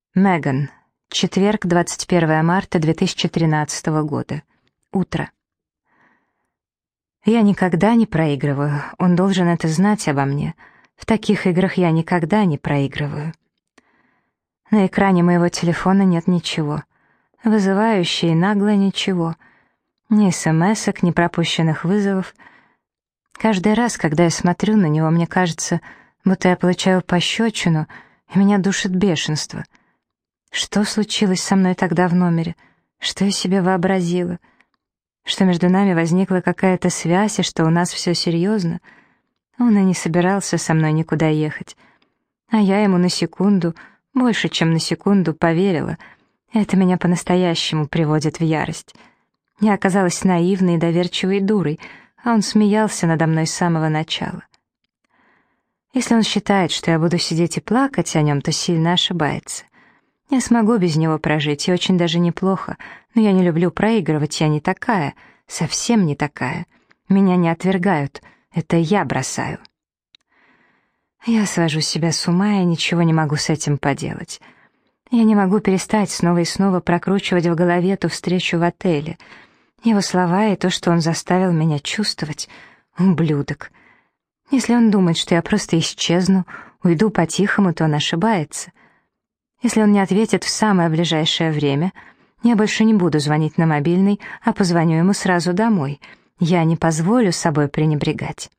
Меган. Четверг, 21 марта 2013 года. Утро. Я никогда не проигрываю. Он должен это знать обо мне. В таких играх я никогда не проигрываю. На экране моего телефона нет ничего. Вызывающе и нагло ничего. Ни смс-ок, ни пропущенных вызовов. Каждый раз, когда я смотрю на него, мне кажется, будто я получаю пощечину, и меня душит бешенство. Что случилось со мной тогда в номере? Что я себе вообразила? Что между нами возникла какая-то связь, и что у нас все серьезно? Он и не собирался со мной никуда ехать. А я ему на секунду, больше, чем на секунду, поверила. Это меня по-настоящему приводит в ярость. Я оказалась наивной и доверчивой дурой, а он смеялся надо мной с самого начала. Если он считает, что я буду сидеть и плакать о нем, то сильно ошибается. Я смогу без него прожить, и очень даже неплохо, но я не люблю проигрывать, я не такая, совсем не такая. Меня не отвергают, это я бросаю. Я свожу себя с ума и ничего не могу с этим поделать. Я не могу перестать снова и снова прокручивать в голове ту встречу в отеле. Его слова и то, что он заставил меня чувствовать. Ублюдок. Если он думает, что я просто исчезну, уйду по-тихому, то он ошибается. Если он не ответит в самое ближайшее время, я больше не буду звонить на мобильный, а позвоню ему сразу домой. Я не позволю собой пренебрегать.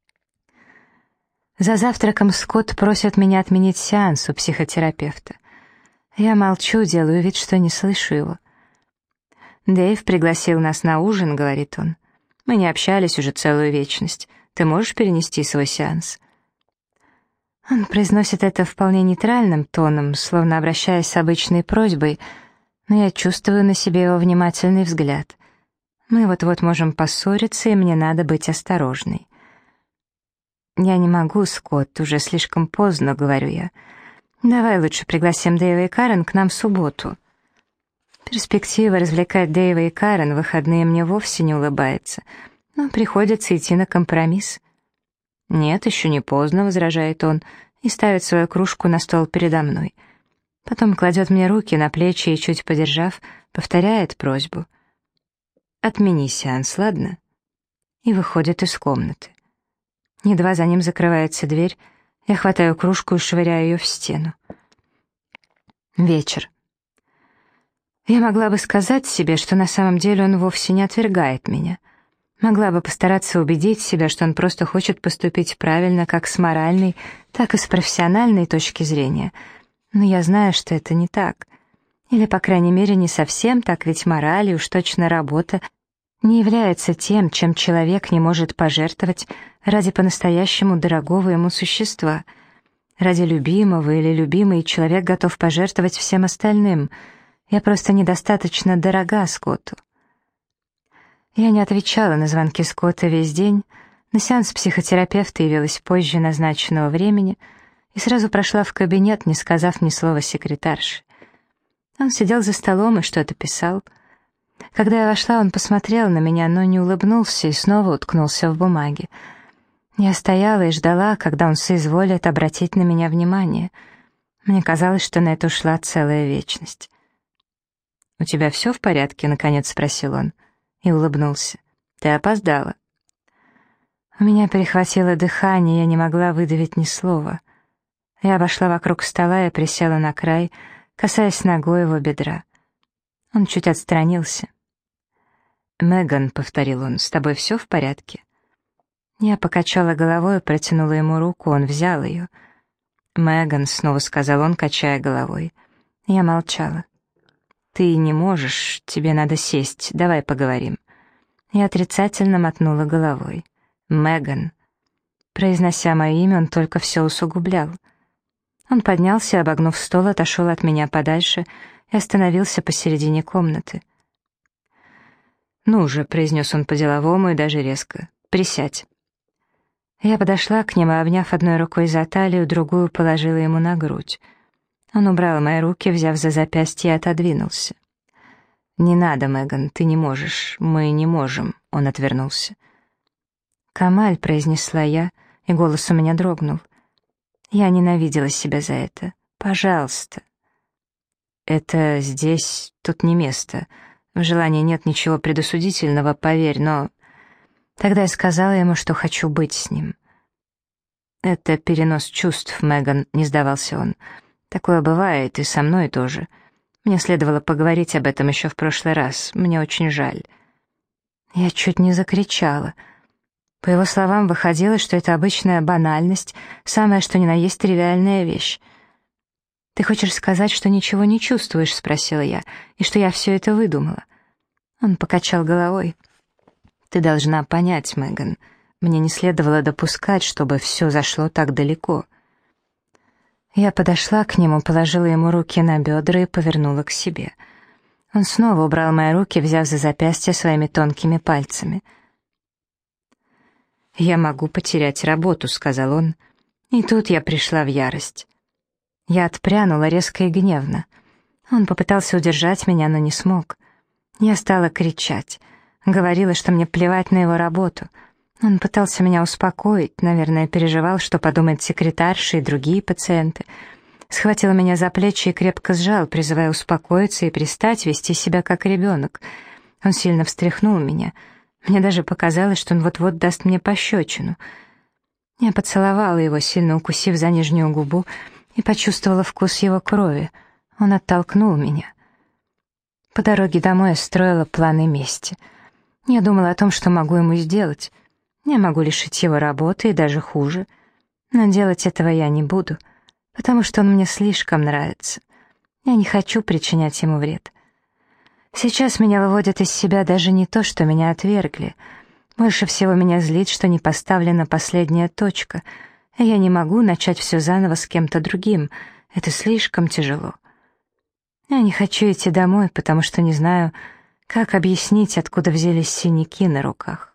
За завтраком Скотт просит меня отменить сеанс у психотерапевта. Я молчу, делаю вид, что не слышу его. «Дэйв пригласил нас на ужин», — говорит он. «Мы не общались уже целую вечность. Ты можешь перенести свой сеанс?» Он произносит это вполне нейтральным тоном, словно обращаясь с обычной просьбой, но я чувствую на себе его внимательный взгляд. Мы вот-вот можем поссориться, и мне надо быть осторожной. «Я не могу, Скотт, уже слишком поздно», — говорю я. «Давай лучше пригласим Дэйва и Карен к нам в субботу». Перспектива развлекать Дэйва и Карен в выходные мне вовсе не улыбается, но приходится идти на компромисс. «Нет, еще не поздно», — возражает он, и ставит свою кружку на стол передо мной. Потом кладет мне руки на плечи и, чуть подержав, повторяет просьбу. «Отмени сеанс, ладно?» И выходит из комнаты. Едва за ним закрывается дверь, я хватаю кружку и швыряю ее в стену. Вечер. Я могла бы сказать себе, что на самом деле он вовсе не отвергает меня. Могла бы постараться убедить себя, что он просто хочет поступить правильно как с моральной, так и с профессиональной точки зрения. Но я знаю, что это не так. Или, по крайней мере, не совсем так, ведь мораль и уж точно работа не является тем, чем человек не может пожертвовать ради по-настоящему дорогого ему существа. Ради любимого или любимый человек готов пожертвовать всем остальным. Я просто недостаточно дорога Скотту. Я не отвечала на звонки Скотта весь день, на сеанс психотерапевта явилась позже назначенного времени и сразу прошла в кабинет, не сказав ни слова секретарше. Он сидел за столом и что-то писал. Когда я вошла, он посмотрел на меня, но не улыбнулся и снова уткнулся в бумаге. Я стояла и ждала, когда он соизволит обратить на меня внимание. Мне казалось, что на это ушла целая вечность. «У тебя все в порядке?» — наконец спросил он. И улыбнулся. «Ты опоздала». У меня перехватило дыхание, я не могла выдавить ни слова. Я обошла вокруг стола и присела на край, касаясь ногой его бедра. Он чуть отстранился. «Меган», — повторил он, — «с тобой все в порядке?» Я покачала головой и протянула ему руку, он взял ее. «Меган», — снова сказал он, качая головой. Я молчала. «Ты не можешь, тебе надо сесть, давай поговорим». Я отрицательно мотнула головой. «Меган». Произнося мое имя, он только все усугублял. Он поднялся, обогнув стол, отошел от меня подальше и остановился посередине комнаты. «Ну же», — произнес он по-деловому и даже резко, — «присядь». Я подошла к нему, обняв одной рукой за талию, другую положила ему на грудь. Он убрал мои руки, взяв за запястье, и отодвинулся. «Не надо, Меган, ты не можешь, мы не можем», — он отвернулся. «Камаль», — произнесла я, и голос у меня дрогнул. Я ненавидела себя за это. «Пожалуйста». Это здесь, тут не место. В желании нет ничего предосудительного, поверь, но... Тогда я сказала ему, что хочу быть с ним. «Это перенос чувств, Меган», — не сдавался он. «Такое бывает, и со мной тоже. Мне следовало поговорить об этом еще в прошлый раз. Мне очень жаль». Я чуть не закричала. По его словам, выходило, что это обычная банальность, самое что ни на есть тривиальная вещь. «Ты хочешь сказать, что ничего не чувствуешь?» — спросила я, «и что я все это выдумала?» Он покачал головой. «Ты должна понять, Меган, мне не следовало допускать, чтобы все зашло так далеко». Я подошла к нему, положила ему руки на бедра и повернула к себе. Он снова убрал мои руки, взяв за запястье своими тонкими пальцами. «Я могу потерять работу», — сказал он. И тут я пришла в ярость. Я отпрянула резко и гневно. Он попытался удержать меня, но не смог. Я стала кричать. Говорила, что мне плевать на его работу. Он пытался меня успокоить, наверное, переживал, что подумает секретарша и другие пациенты. Схватил меня за плечи и крепко сжал, призывая успокоиться и перестать вести себя как ребенок. Он сильно встряхнул меня. Мне даже показалось, что он вот-вот даст мне пощечину. Я поцеловала его, сильно укусив за нижнюю губу, и почувствовала вкус его крови. Он оттолкнул меня. По дороге домой я строила планы мести. Я думала о том, что могу ему сделать. Я могу лишить его работы и даже хуже. Но делать этого я не буду, потому что он мне слишком нравится. Я не хочу причинять ему вред. Сейчас меня выводит из себя даже не то, что меня отвергли. Больше всего меня злит, что не поставлена последняя точка. Я не могу начать все заново с кем-то другим. Это слишком тяжело. Я не хочу идти домой, потому что не знаю, как объяснить, откуда взялись синяки на руках.